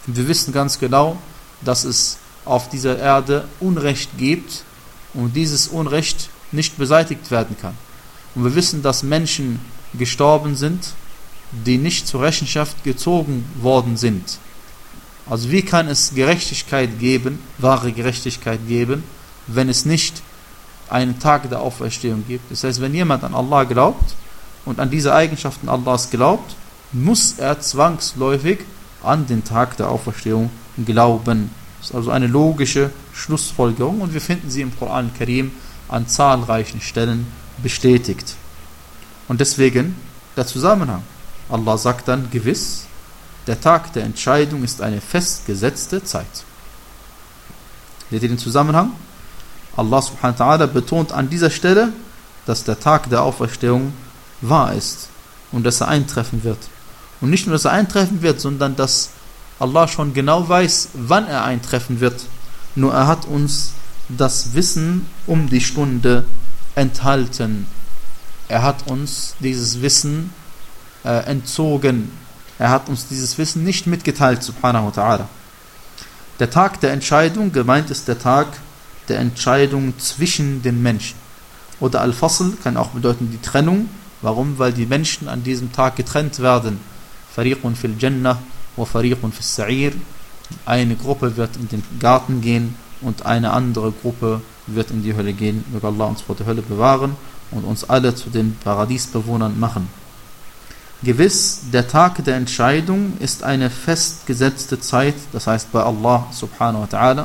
Wir wissen ganz genau, dass es auf dieser Erde Unrecht gibt und dieses Unrecht nicht beseitigt werden kann. Und wir wissen, dass Menschen gestorben sind, die nicht zur Rechenschaft gezogen worden sind. Also wie kann es Gerechtigkeit geben, wahre Gerechtigkeit geben, wenn es nicht einen Tag der Auferstehung gibt? Das heißt, wenn jemand an Allah glaubt und an diese Eigenschaften Allahs glaubt, muss er zwangsläufig an den Tag der Auferstehung glauben. Das ist also eine logische Schlussfolgerung und wir finden sie im Koran al-Karim an zahlreichen Stellen bestätigt. Und deswegen der Zusammenhang. Allah sagt dann gewiss, der Tag der Entscheidung ist eine festgesetzte Zeit. Seht ihr den Zusammenhang? Allah subhanahu wa ta'ala betont an dieser Stelle, dass der Tag der Auferstehung wahr ist und dass er eintreffen wird. Und nicht nur, dass er eintreffen wird, sondern dass Allah schon genau weiß, wann er eintreffen wird. Nur er hat uns das Wissen um die Stunde enthalten. Er hat uns dieses Wissen äh, entzogen. Er hat uns dieses Wissen nicht mitgeteilt, subhanahu wa ta'ala. Der Tag der Entscheidung, gemeint ist der Tag der Entscheidung zwischen den Menschen. Oder Al-Fasl kann auch bedeuten die Trennung. Warum? Weil die Menschen an diesem Tag getrennt werden. Fariqun fil Jannah wa Fariqun fis Sa'ir. Eine Gruppe wird in den Garten gehen und eine andere Gruppe wird in die Hölle gehen. Möge Allah uns vor der Hölle bewahren und uns alle zu den Paradiesbewohnern machen. Gewiss, der Tag der Entscheidung ist eine festgesetzte Zeit, das heißt bei Allah subhanahu wa ta'ala.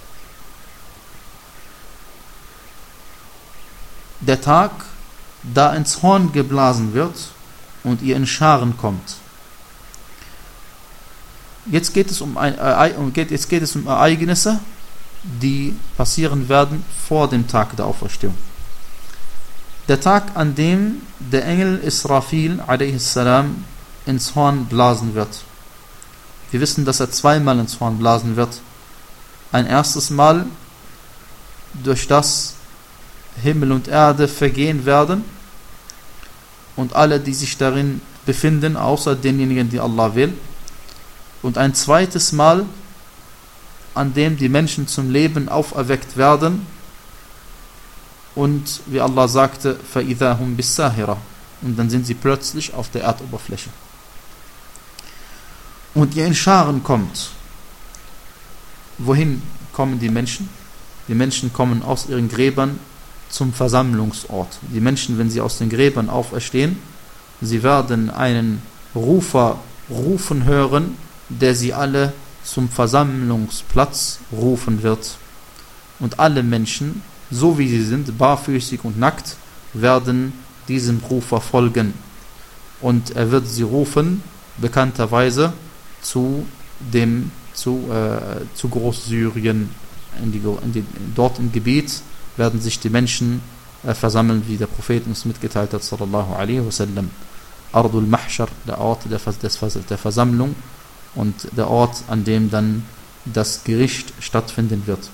Der Tag, da ins Horn geblasen wird und ihr in Scharen kommt. Jetzt geht es um, ein, äh, jetzt geht es um Ereignisse, die passieren werden vor dem Tag der Auferstehung. Der Tag, an dem der Engel Israfil a.s. ins Horn blasen wird. Wir wissen, dass er zweimal ins Horn blasen wird. Ein erstes Mal, durch das Himmel und Erde vergehen werden und alle, die sich darin befinden, außer denjenigen, die Allah will. Und ein zweites Mal, an dem die Menschen zum Leben auferweckt werden und wie Allah sagte, فَإِذَا هُمْ بِالسَّاهِرَةِ, und dann sind sie plötzlich auf der Erdoberfläche. Und ihr in Scharen kommt. Wohin kommen die Menschen? Die Menschen kommen aus ihren Gräbern zum Versammlungsort. Die Menschen, wenn sie aus den Gräbern auferstehen, sie werden einen Rufer rufen hören, der sie alle zum Versammlungsplatz rufen wird. Und alle Menschen, so wie sie sind, barfüßig und nackt, werden diesem Rufer folgen. Und er wird sie rufen, bekannterweise, zu dem, zu, äh, zu Großsyrien, in die, in die, dort im Gebiet werden sich die Menschen äh, versammeln, wie der Prophet uns mitgeteilt hat, sallallahu alaihi wasallam. Ardul Mahshar, der Ort der, des, der Versammlung und der Ort, an dem dann das Gericht stattfinden wird.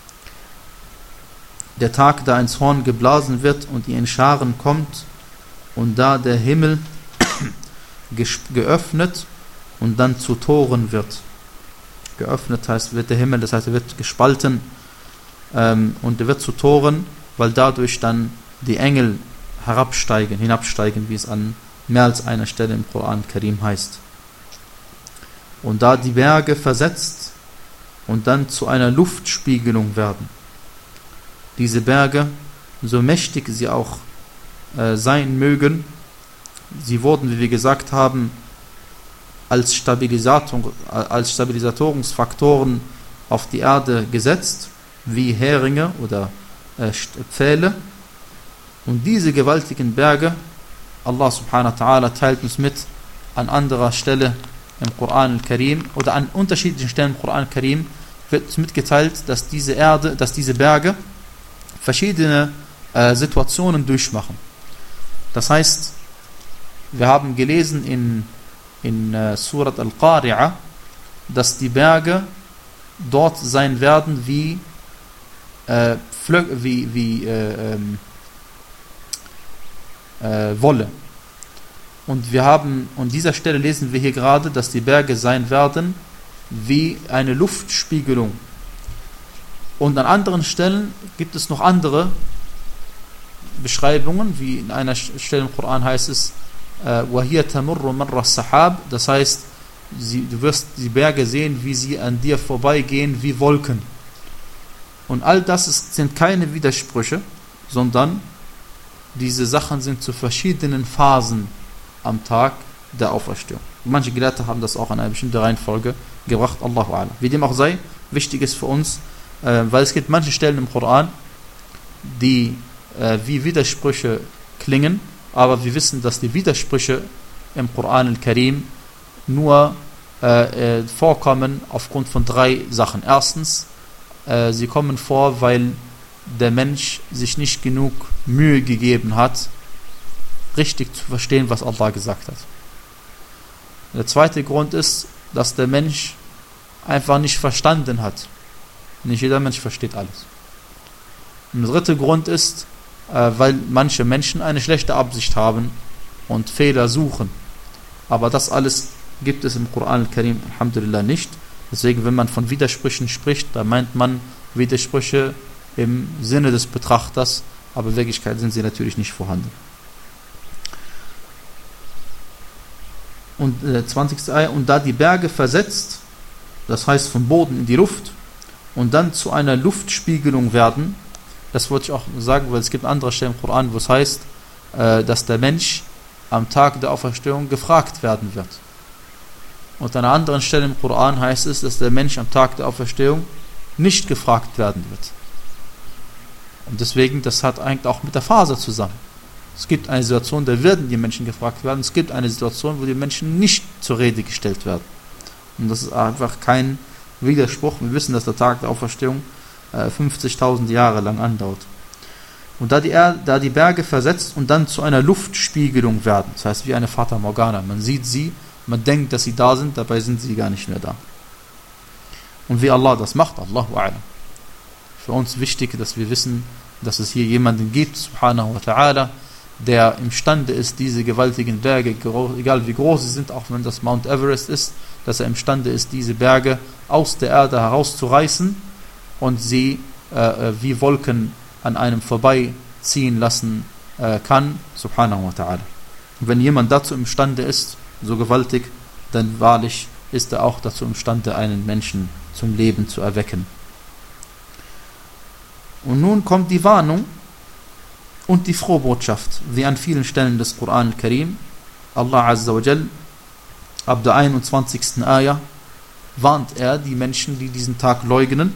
Der Tag, da ins Horn geblasen wird und ihr in Scharen kommt und da der Himmel geöffnet und dann zu Toren wird. Geöffnet heißt, wird der Himmel, das heißt, er wird gespalten ähm, und er wird zu Toren, weil dadurch dann die Engel herabsteigen, hinabsteigen, wie es an mehr als einer Stelle im Koran Karim heißt. Und da die Berge versetzt und dann zu einer Luftspiegelung werden. Diese Berge, so mächtig sie auch äh, sein mögen, sie wurden, wie wir gesagt haben, als Stabilisator, als Stabilisatorungsfaktoren auf die Erde gesetzt, wie Heringe oder äh, Pfähle. Und diese gewaltigen Berge, Allah subhanahu wa ta'ala teilt uns mit an anderer Stelle im Koran al-Karim oder an unterschiedlichen Stellen im Koran al-Karim wird uns mitgeteilt, dass diese Erde, dass diese Berge verschiedene äh, Situationen durchmachen. Das heißt, wir haben gelesen in, in äh, Surat al-Qari'ah, dass die Berge dort sein werden wie äh, Flö- wie, wie äh, ähm, äh, Wolle. Und wir haben, an dieser Stelle lesen wir hier gerade, dass die Berge sein werden wie eine Luftspiegelung. Und an anderen Stellen gibt es noch andere Beschreibungen, wie in einer Stelle im Koran heißt es, وَهِيَ تَمُرُّ مَرَّ السَّحَابِ, das heißt, sie, du wirst die Berge sehen, wie sie an dir vorbeigehen, wie Wolken. Und all das ist, sind keine Widersprüche, sondern diese Sachen sind zu verschiedenen Phasen am Tag der Auferstehung. Manche Gelehrte haben das auch in einer bestimmten Reihenfolge gebracht, Allahu A'lam. Wie dem auch sei, wichtig ist für uns, äh, weil es gibt manche Stellen im Koran, die äh, wie Widersprüche klingen, aber wir wissen, dass die Widersprüche im Koran al-Karim nur äh, äh, vorkommen aufgrund von drei Sachen. Erstens, äh, sie kommen vor, weil der Mensch sich nicht genug Mühe gegeben hat, richtig zu verstehen, was Allah gesagt hat. Der zweite Grund ist, dass der Mensch einfach nicht verstanden hat. Nicht jeder Mensch versteht alles. Und der dritte Grund ist, äh, weil manche Menschen eine schlechte Absicht haben und Fehler suchen. Aber das alles gibt es im Koran al-Karim alhamdulillah nicht. Deswegen, wenn man von Widersprüchen spricht, da meint man Widersprüche im Sinne des Betrachters, aber in Wirklichkeit sind sie natürlich nicht vorhanden. Und äh, zwanzigste Ayah, und da die Berge versetzt, das heißt vom Boden in die Luft, und dann zu einer Luftspiegelung werden, das wollte ich auch sagen, weil es gibt andere Stellen im Koran, wo es heißt, äh, dass der Mensch am Tag der Auferstehung gefragt werden wird. Und an einer anderen Stelle im Koran heißt es, dass der Mensch am Tag der Auferstehung nicht gefragt werden wird. Und deswegen, das hat eigentlich auch mit der Phase zusammen. Es gibt eine Situation, da werden die Menschen gefragt werden. Es gibt eine Situation, wo die Menschen nicht zur Rede gestellt werden. Und das ist einfach kein Widerspruch. Wir wissen, dass der Tag der Auferstehung äh, fünfzigtausend Jahre lang andauert. Und da die, er- da die Berge versetzt und dann zu einer Luftspiegelung werden, das heißt wie eine Fata Morgana. Man sieht sie, man denkt, dass sie da sind, dabei sind sie gar nicht mehr da. Und wie Allah das macht, Allahu A'lam. Für uns wichtig, dass wir wissen, dass es hier jemanden gibt, subhanahu wa ta'ala, der imstande ist, diese gewaltigen Berge, egal wie groß sie sind, auch wenn das Mount Everest ist, dass er imstande ist, diese Berge aus der Erde herauszureißen und sie äh, wie Wolken an einem vorbeiziehen lassen äh, kann, subhanahu wa ta'ala. Und wenn jemand dazu imstande ist, so gewaltig, dann wahrlich ist er auch dazu imstande, einen Menschen zum Leben zu erwecken. Und nun kommt die Warnung und die Frohbotschaft, wie an vielen Stellen des Koran al-Karim. Allah Azza wa Jal, ab der einundzwanzigsten Ayah, warnt er die Menschen, die diesen Tag leugnen,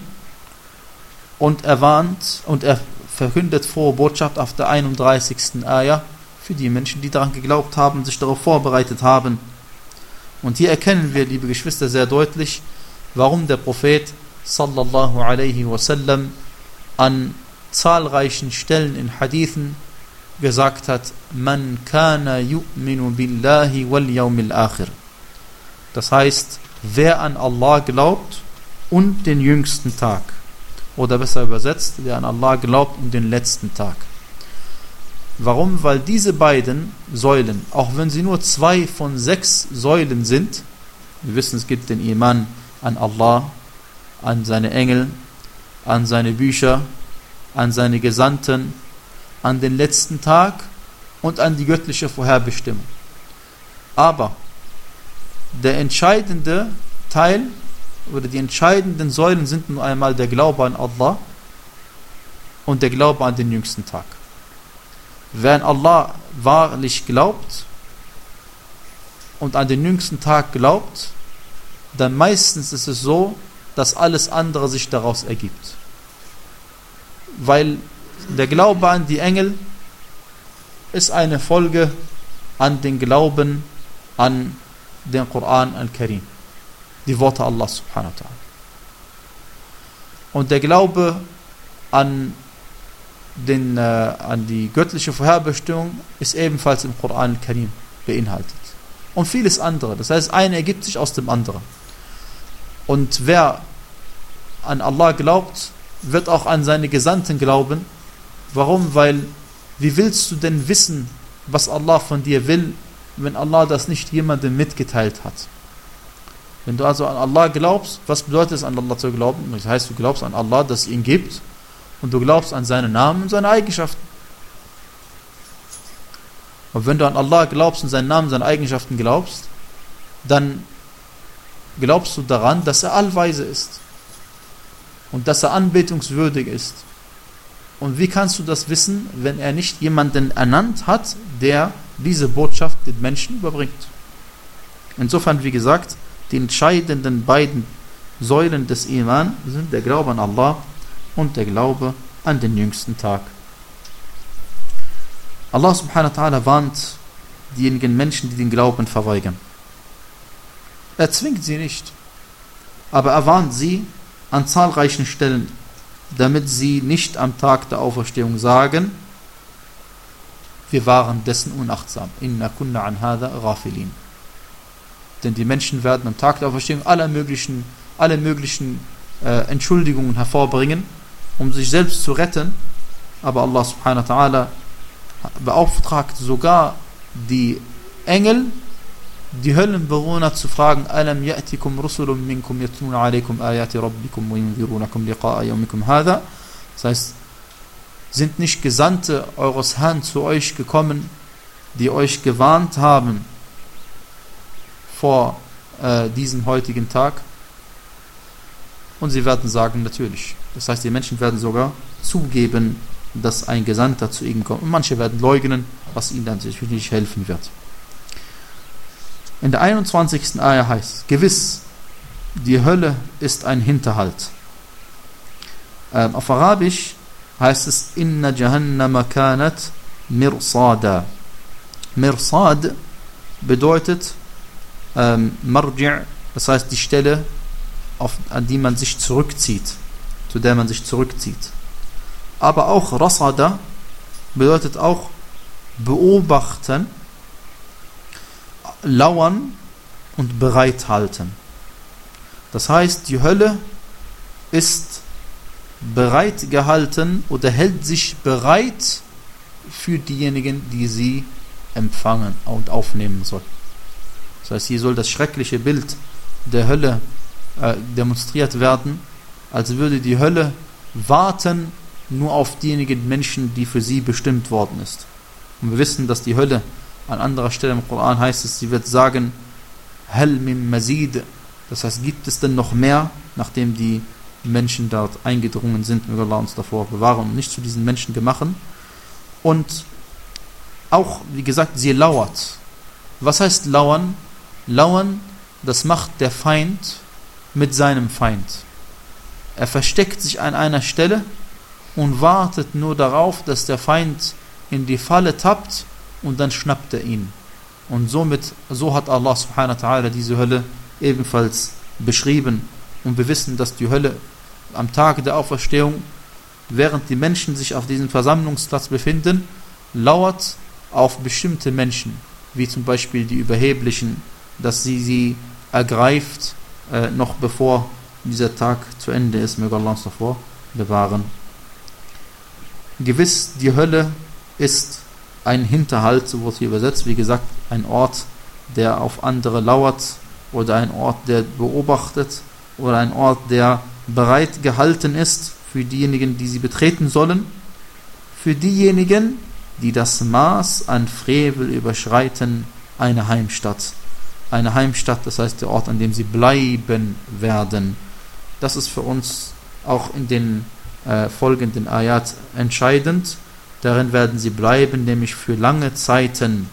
und er warnt und er verkündet frohe Botschaft auf der einunddreißigsten Ayah für die Menschen, die daran geglaubt haben, sich darauf vorbereitet haben. Und hier erkennen wir, liebe Geschwister, sehr deutlich, warum der Prophet sallallahu alaihi wasallam an zahlreichen Stellen in Hadithen gesagt hat, man kana yu'minu billahi wal yawmil akhir. Das heißt, wer an Allah glaubt und den jüngsten Tag. Oder besser übersetzt, wer an Allah glaubt und den letzten Tag. Warum? Weil diese beiden Säulen, auch wenn sie nur zwei von sechs Säulen sind, wir wissen, es gibt den Iman an Allah, an seine Engel, an seine Bücher, an seine Gesandten, an den letzten Tag und an die göttliche Vorherbestimmung. Aber der entscheidende Teil oder die entscheidenden Säulen sind nun einmal der Glaube an Allah und der Glaube an den jüngsten Tag. Wer an Allah wahrlich glaubt und an den jüngsten Tag glaubt, dann meistens ist es so, dass alles andere sich daraus ergibt. Weil der Glaube an die Engel ist eine Folge an den Glauben an den Koran al-Karim, die Worte Allah subhanahu wa ta'ala. Und der Glaube an, den, äh, an die göttliche Vorherbestimmung ist ebenfalls im Koran al-Karim beinhaltet. Und vieles andere. Das heißt, eine ergibt sich aus dem anderen. Und wer an Allah glaubt, wird auch an seine Gesandten glauben. Warum? Weil, wie willst du denn wissen, was Allah von dir will, wenn Allah das nicht jemandem mitgeteilt hat? Wenn du also an Allah glaubst, was bedeutet es, an Allah zu glauben? Das heißt, du glaubst an Allah, dass es ihn gibt, und du glaubst an seine Namen und seine Eigenschaften. Und wenn du an Allah glaubst und seinen Namen und seine Eigenschaften glaubst, dann glaubst du daran, dass er allweise ist und dass er anbetungswürdig ist. Und wie kannst du das wissen, wenn er nicht jemanden ernannt hat, der diese Botschaft den Menschen überbringt? Insofern, wie gesagt, die entscheidenden beiden Säulen des Iman sind der Glaube an Allah und der Glaube an den jüngsten Tag. Allah subhanahu wa ta'ala warnt diejenigen Menschen, die den Glauben verweigern. Er zwingt sie nicht, aber er warnt sie an zahlreichen Stellen, damit sie nicht am Tag der Auferstehung sagen, wir waren dessen unachtsam. Inna kunna an hada ghafilin. Denn die Menschen werden am Tag der Auferstehung alle möglichen, alle möglichen äh, Entschuldigungen hervorbringen, um sich selbst zu retten. Aber Allah subhanahu wa ta'ala beauftragt sogar die Engel, die Höllenbewohner zu fragen, Alam ya'tikum rusulun minkum yatluna alaykum ayati rabbikum wa yunzirunakum liqa'a yawmikum hadha. Das heißt, sind nicht Gesandte eures Herrn zu euch gekommen, die euch gewarnt haben vor äh, diesem heutigen Tag? Und sie werden sagen, natürlich. Das heißt, die Menschen werden sogar zugeben, dass ein Gesandter zu ihnen kommt. Und manche werden leugnen, was ihnen dann natürlich nicht helfen wird. In der einundzwanzigsten Ayah heißt, gewiss, die Hölle ist ein Hinterhalt. Ähm, auf Arabisch heißt es, Inna Jahannama kanat mirsada. Mirsad bedeutet ähm, Marji', das heißt die Stelle, auf, an die man sich zurückzieht, zu der man sich zurückzieht. Aber auch Rasada bedeutet auch beobachten, lauern und bereithalten. Das heißt, die Hölle ist bereit gehalten oder hält sich bereit für diejenigen, die sie empfangen und aufnehmen soll. Das heißt, hier soll das schreckliche Bild der Hölle äh, demonstriert werden, als würde die Hölle warten nur auf diejenigen Menschen, die für sie bestimmt worden ist. Und wir wissen, dass die Hölle an anderer Stelle im Koran heißt es, sie wird sagen, Hal min mazid, das heißt, gibt es denn noch mehr, nachdem die Menschen dort eingedrungen sind, möge Allah uns davor bewahren und nicht zu diesen Menschen gemacht. Und auch, wie gesagt, sie lauert. Was heißt lauern? Lauern, das macht der Feind mit seinem Feind. Er versteckt sich an einer Stelle und wartet nur darauf, dass der Feind in die Falle tappt, und dann schnappt er ihn. Und somit, so hat Allah subhanahu wa ta'ala diese Hölle ebenfalls beschrieben. Und wir wissen, dass die Hölle am Tag der Auferstehung, während die Menschen sich auf diesem Versammlungsplatz befinden, lauert auf bestimmte Menschen, wie zum Beispiel die Überheblichen, dass sie sie ergreift, äh, noch bevor dieser Tag zu Ende ist. Möge Allah uns davor bewahren. Gewiss, die Hölle ist ein Hinterhalt, so wird hier übersetzt, wie gesagt, ein Ort, der auf andere lauert, oder ein Ort, der beobachtet, oder ein Ort, der bereit gehalten ist für diejenigen, die sie betreten sollen, für diejenigen, die das Maß an Frevel überschreiten, eine Heimstatt. Eine Heimstatt, das heißt der Ort, an dem sie bleiben werden. Das ist für uns auch in den äh, folgenden Ayat entscheidend. Darin werden sie bleiben, nämlich für lange Zeiten.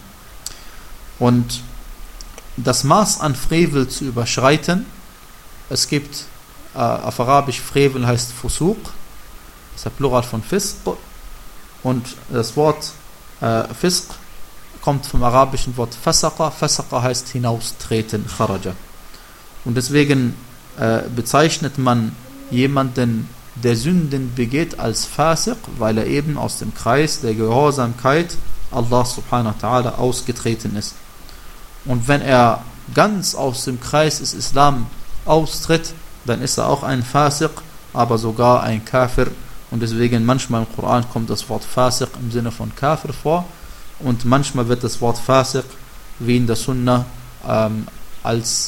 Und das Maß an Frevel zu überschreiten, es gibt äh, auf Arabisch Frevel heißt Fusuq, das ist der Plural von Fisq, und das Wort äh, Fisq kommt vom arabischen Wort Fasaqa. Fasaqa heißt hinaustreten, Kharaja. Und deswegen äh, bezeichnet man jemanden, der Sünden begeht, als Fasiq, weil er eben aus dem Kreis der Gehorsamkeit Allah subhanahu wa ta'ala ausgetreten ist. Und wenn er ganz aus dem Kreis des Islam austritt, dann ist er auch ein Fasiq, aber sogar ein Kafir. Und deswegen manchmal im Koran kommt das Wort Fasiq im Sinne von Kafir vor, und manchmal wird das Wort Fasiq, wie in der Sunna, ähm, als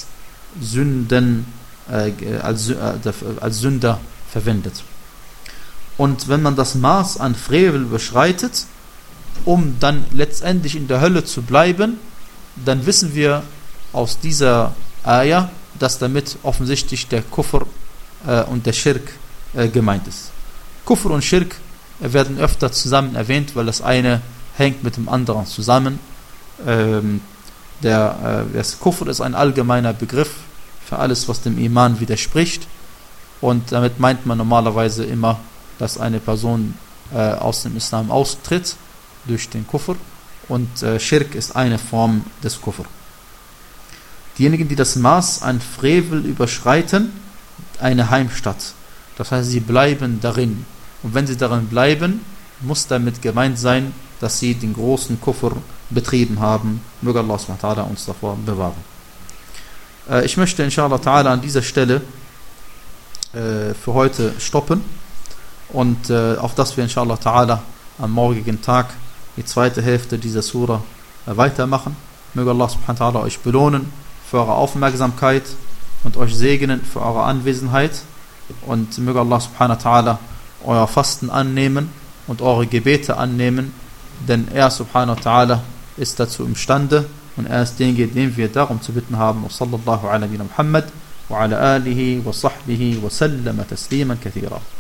Sünden, äh, als, äh, als Sünder verwendet. Und wenn man das Maß an Frevel überschreitet, um dann letztendlich in der Hölle zu bleiben, dann wissen wir aus dieser Ayah, dass damit offensichtlich der Kufr äh, und der Schirk äh, gemeint ist. Kufr und Schirk werden öfter zusammen erwähnt, weil das eine hängt mit dem anderen zusammen. Ähm, der, äh, das Kufr ist ein allgemeiner Begriff für alles, was dem Iman widerspricht, und damit meint man normalerweise immer, dass eine Person äh, aus dem Islam austritt durch den Kufr, und äh, Schirk ist eine Form des Kufr. Diejenigen, die das Maß an Frevel überschreiten, eine Heimstatt. Das heißt, sie bleiben darin. Und wenn sie darin bleiben, muss damit gemeint sein, dass sie den großen Kufr betrieben haben. Möge Allah subhanahu wa ta'ala uns davor bewahren. Äh, ich möchte inshallah ta'ala an dieser Stelle äh, für heute stoppen, und äh, auf dass wir inshallah ta'ala am morgigen Tag die zweite Hälfte dieser Sura äh, weitermachen. Möge Allah subhanahu wa ta'ala euch belohnen für eure Aufmerksamkeit und euch segnen für eure Anwesenheit, und möge Allah subhanahu wa ta'ala euer Fasten annehmen und eure Gebete annehmen, denn er subhanahu wa ta'ala ist dazu imstande, und er ist derjenige, den wir darum zu bitten haben. Wa sallallahu ala Muhammad wa ala alihi wa sahbihi wa sallama tasliman kathira.